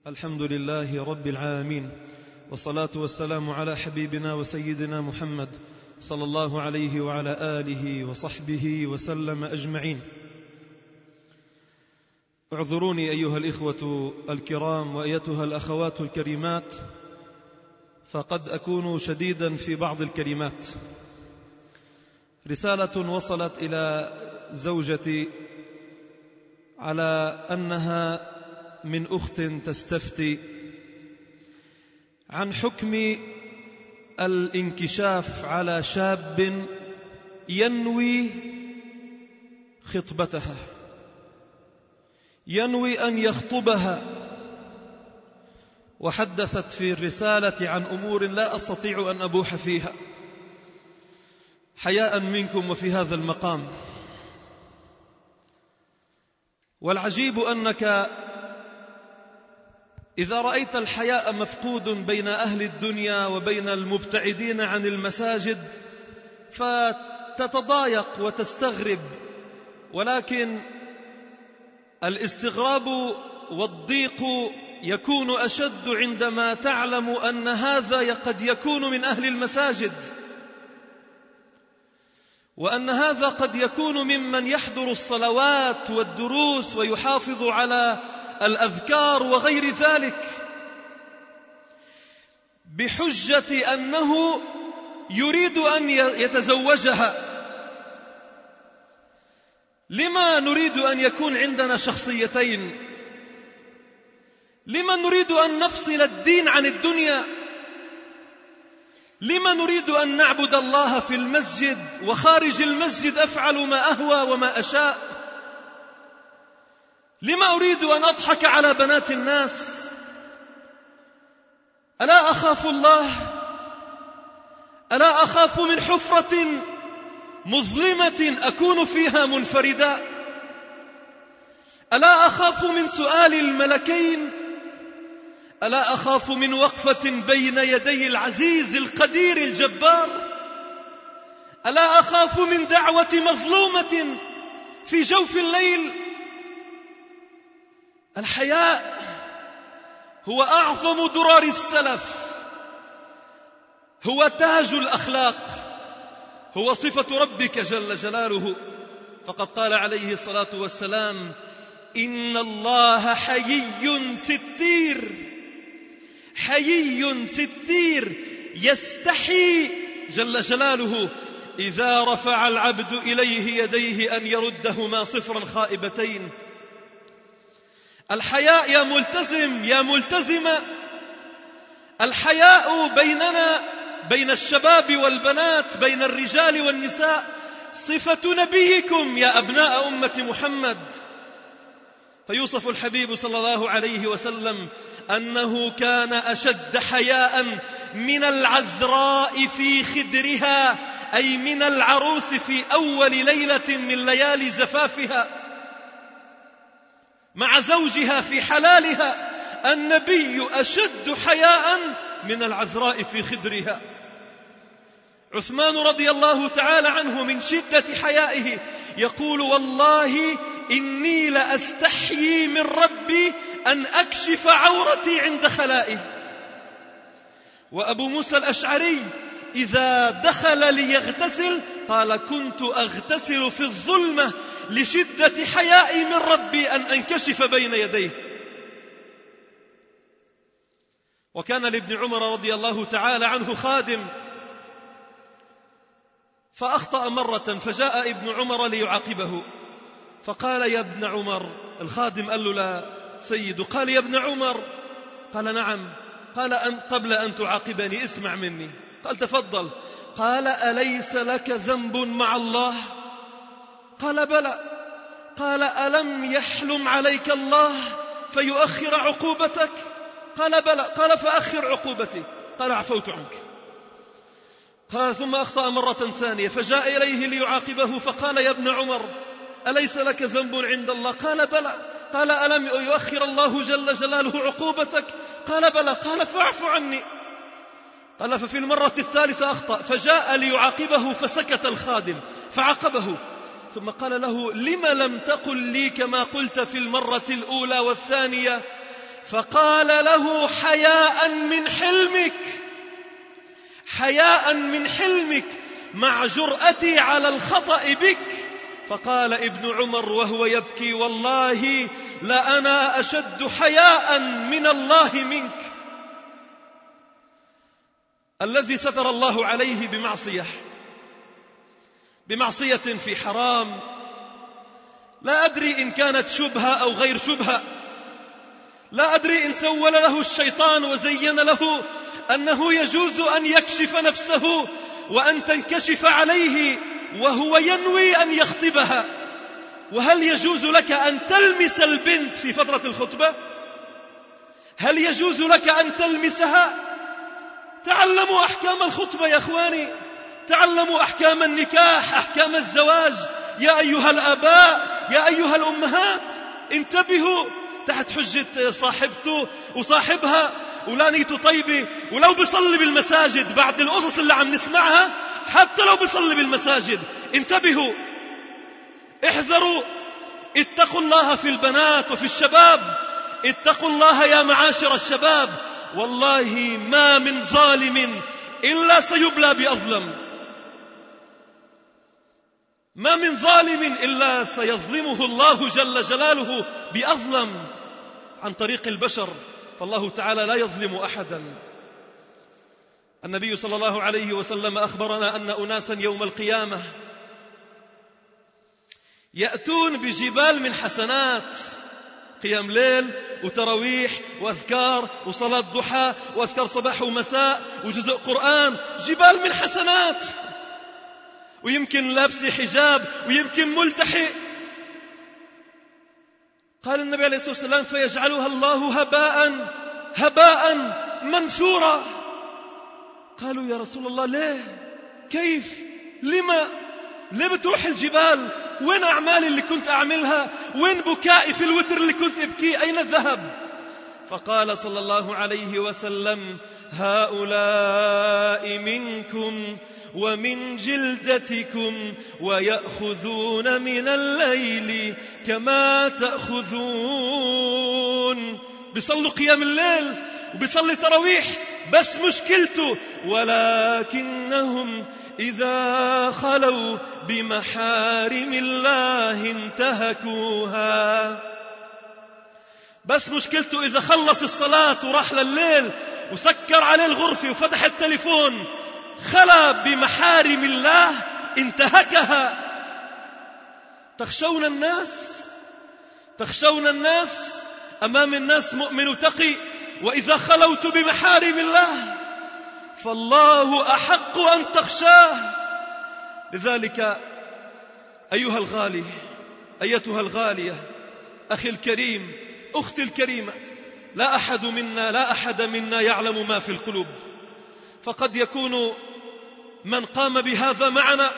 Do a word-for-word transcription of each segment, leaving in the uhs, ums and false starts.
الحمد لله رب العالمين، والصلاة والسلام على حبيبنا وسيدنا محمد صلى الله عليه وعلى آله وصحبه وسلم أجمعين. اعذروني أيها الإخوة الكرام وأيتها الأخوات الكريمات، فقد أكون شديدا في بعض الكلمات. رسالة وصلت إلى زوجتي على أنها من أخت تستفتي عن حكم الانكشاف على شاب ينوي خطبتها، ينوي أن يخطبها، وحدثت في الرسالة عن أمور لا أستطيع أن أبوح فيها حياء منكم وفي هذا المقام. والعجيب أنك إذا رأيت الحياء مفقود بين أهل الدنيا وبين المبتعدين عن المساجد فتتضايق وتستغرب، ولكن الاستغراب والضيق يكون أشد عندما تعلم أن هذا قد يكون من أهل المساجد، وأن هذا قد يكون ممن يحضر الصلوات والدروس ويحافظ على الأذكار وغير ذلك، بحجة أنه يريد أن يتزوجها. لما نريد أن يكون عندنا شخصيتين؟ لما نريد أن نفصل الدين عن الدنيا؟ لما نريد أن نعبد الله في المسجد وخارج المسجد أفعل ما أهوى وما أشاء؟ لما أريد أن أضحك على بنات الناس؟ ألا أخاف الله؟ ألا أخاف من حفرة مظلمة أكون فيها منفردا؟ ألا أخاف من سؤال الملكين؟ ألا أخاف من وقفة بين يدي العزيز القدير الجبار؟ ألا أخاف من دعوة مظلومة في جوف الليل؟ الحياء هو أعظم درار السلف، هو تاج الأخلاق، هو صفة ربك جل جلاله. فقد قال عليه الصلاة والسلام: إن الله حيي ستير، حيي ستير يستحي جل جلاله إذا رفع العبد إليه يديه أن يردهما صفرا خائبتين. الحياء يا ملتزم يا ملتزمة، الحياء بيننا بين الشباب والبنات، بين الرجال والنساء، صفة نبيكم يا أبناء أمة محمد. فيوصف الحبيب صلى الله عليه وسلم أنه كان أشد حياء من العذراء في خدرها، أي من العروس في أول ليلة من ليالي زفافها مع زوجها في حلالها. النبي أشد حياء من العذراء في خدرها. عثمان رضي الله تعالى عنه من شدة حيائه يقول: والله إني لأستحيي من ربي أن أكشف عورتي عند خلائه. وأبو موسى الأشعري إذا دخل ليغتسل قال: كنت أغتسل في الظلمة لشدة حيائي من ربي أن أنكشف بين يديه. وكان لابن عمر رضي الله تعالى عنه خادم، فأخطأ مرة، فجاء ابن عمر ليعاقبه، فقال: يا ابن عمر، الخادم قال له: لا سيد. قال: يا ابن عمر. قال: نعم. قال: أن قبل أن تعاقبني اسمع مني. قال: تفضل. قال: أليس لك ذنب مع الله؟ قال: بلى. قال: ألم يحلم عليك الله فيؤخر عقوبتك؟ قال: بلى. قال: فأخر عقوبتي. قال: عفوت عنك. قال: ثم أخطأ مرة ثانية، فجاء إليه ليعاقبه، فقال: يا ابن عمر، أليس لك ذنب عند الله؟ قال: بلى. قال: ألم يؤخر الله جل جلاله عقوبتك؟ قال: بلى. قال: فاعف عني. قال: ففي المرة الثالثة أخطأ، فجاء ليعاقبه فسكت الخادم فعاقبه، ثم قال له: لم لم تقل لي كما قلت في المرة الأولى والثانية؟ فقال له: حياء من حلمك، حياء من حلمك مع جرأتي على الخطأ بك. فقال ابن عمر وهو يبكي: والله لأنا أشد حياء من الله منك. الذي ستر الله عليه بمعصية بمعصية في حرام، لا أدري إن كانت شبهة أو غير شبهة، لا أدري إن سول له الشيطان وزين له أنه يجوز أن يكشف نفسه وأن تنكشف عليه وهو ينوي أن يخطبها. وهل يجوز لك أن تلمس البنت في فترة الخطبة؟ هل يجوز لك أن تلمسها؟ تعلموا أحكام الخطبة يا أخواني، تعلموا أحكام النكاح، أحكام الزواج. يا أيها الآباء، يا أيها الأمهات، انتبهوا تحت حجة صاحبته وصاحبها ولانيته طيبة، ولو بيصلي بالمساجد بعد القصص اللي عم نسمعها، حتى لو بيصلي بالمساجد انتبهوا، احذروا، اتقوا الله في البنات وفي الشباب، اتقوا الله يا معاشر الشباب. والله ما من ظالم إلا سيبلى بأظلم، ما من ظالم إلا سيظلمه الله جل جلاله بأظلم عن طريق البشر، فالله تعالى لا يظلم أحدا. النبي صلى الله عليه وسلم أخبرنا أن أناسا يوم القيامة يأتون بجبال من حسنات، قيام ليل وتراويح وأذكار وصلاة ضحى وأذكار صباح ومساء وجزء قرآن، جبال من حسنات، ويمكن لابس حجاب ويمكن ملتحي. قال النبي عليه الصلاة والسلام: فيجعلها الله هباء هباء منثورا. قالوا: يا رسول الله ليه؟ كيف؟ لما؟ ليه بتروح الجبال؟ وين أعمالي اللي كنت أعملها؟ وين بكائي في الوتر اللي كنت أبكي؟ أين الذهب؟ فقال صلى الله عليه وسلم: هؤلاء منكم ومن جلدتكم ويأخذون من الليل كما تأخذون. بيصلوا قيام الليل وبيصلي تراويح، بس مشكلته ولكنهم إذا خلوا بمحارم الله انتهكوها. بس مشكلته إذا خلص الصلاة وراح لليل وسكر عليه الغرفة وفتح التليفون، خلا بمحارم الله انتهكها. تخشون الناس، تخشون الناس، أمام الناس مؤمن وتقي، وإذا خلوت بمحارم الله فالله أحق أن تخشاه. لذلك أيها الغالي، أيتها الغالية، أخي الكريم، أختي الكريمة، لا أحد منا لا أحد منا يعلم ما في القلوب، فقد يكون من قام بهذا معنا،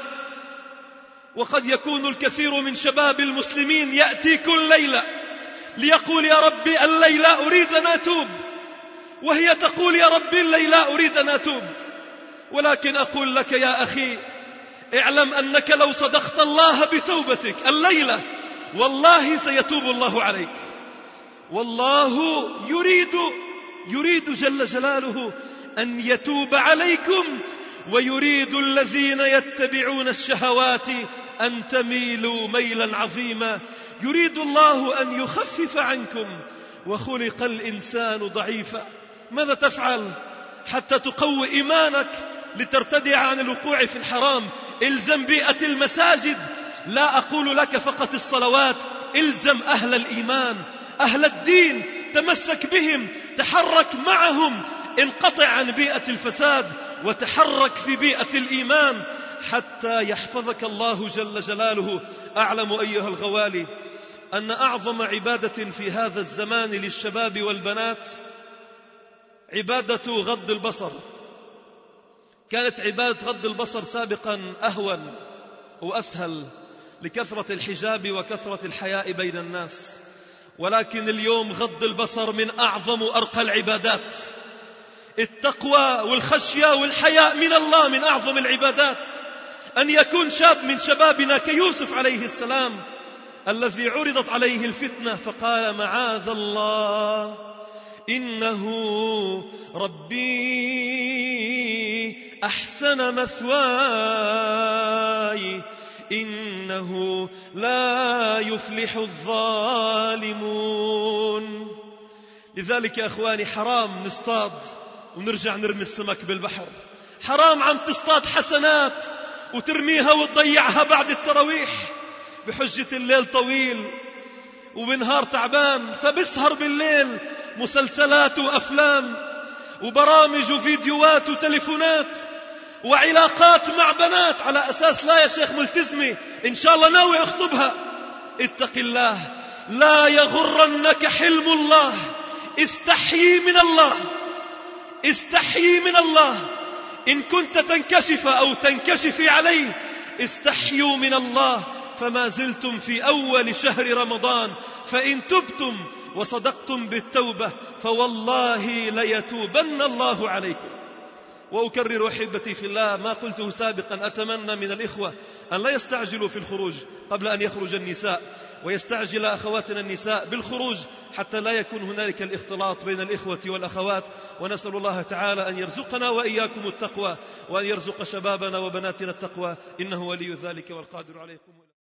وقد يكون الكثير من شباب المسلمين يأتي كل ليلة ليقول: يا ربي الليلة أريد أن أتوب، وهي تقول: يا ربي الليلة أريد أن أتوب. ولكن أقول لك يا أخي، اعلم أنك لو صدقت الله بتوبتك الليلة والله سيتوب الله عليك. والله يريد يريد جل جلاله أن يتوب عليكم، ويريد الذين يتبعون الشهوات أن تميلوا ميلا عظيما. يريد الله أن يخفف عنكم، وخلق الإنسان ضعيفا. ماذا تفعل حتى تقوي إيمانك لترتدع عن الوقوع في الحرام؟ إلزم بيئة المساجد، لا أقول لك فقط الصلوات، إلزم أهل الإيمان، أهل الدين، تمسك بهم، تحرك معهم، انقطع عن بيئة الفساد وتحرك في بيئة الإيمان حتى يحفظك الله جل جلاله. أعلم أيها الغوالي أن أعظم عبادة في هذا الزمان للشباب والبنات عبادة غض البصر. كانت عبادة غض البصر سابقا أهون وأسهل لكثرة الحجاب وكثرة الحياء بين الناس، ولكن اليوم غض البصر من أعظم وأرقى العبادات. التقوى والخشية والحياء من الله من أعظم العبادات. أن يكون شاب من شبابنا كيوسف عليه السلام الذي عرضت عليه الفتنة فقال: معاذ الله إنه ربي أحسن مثواي إنه لا يفلح الظالمون. لذلك يا أخواني حرام نصطاد ونرجع نرمي السمك بالبحر، حرام عم تصطاد حسنات وترميها وتضيعها بعد التراويح بحجة الليل طويل وبنهار تعبان، فبسهر بالليل مسلسلات وأفلام وبرامج وفيديوهات وتليفونات وعلاقات مع بنات على أساس لا يا شيخ ملتزمة إن شاء الله ناوي أخطبها. اتق الله، لا يغرنك حلم الله، استحيي من الله، استحيي من الله. إن كنت تنكشف أو تنكشفي عليه استحيوا من الله، فما زلتم في أول شهر رمضان، فإن تبتم وصدقتم بالتوبة فوالله ليتوبن الله عليكم. وأكرر أحبتي في الله ما قلته سابقا، أتمنى من الإخوة أن لا يستعجلوا في الخروج قبل أن يخرج النساء، ويستعجل أخواتنا النساء بالخروج حتى لا يكون هنالك الاختلاط بين الإخوة والأخوات. ونسأل الله تعالى أن يرزقنا وإياكم التقوى، وأن يرزق شبابنا وبناتنا التقوى، إنه ولي ذلك والقادر عليه.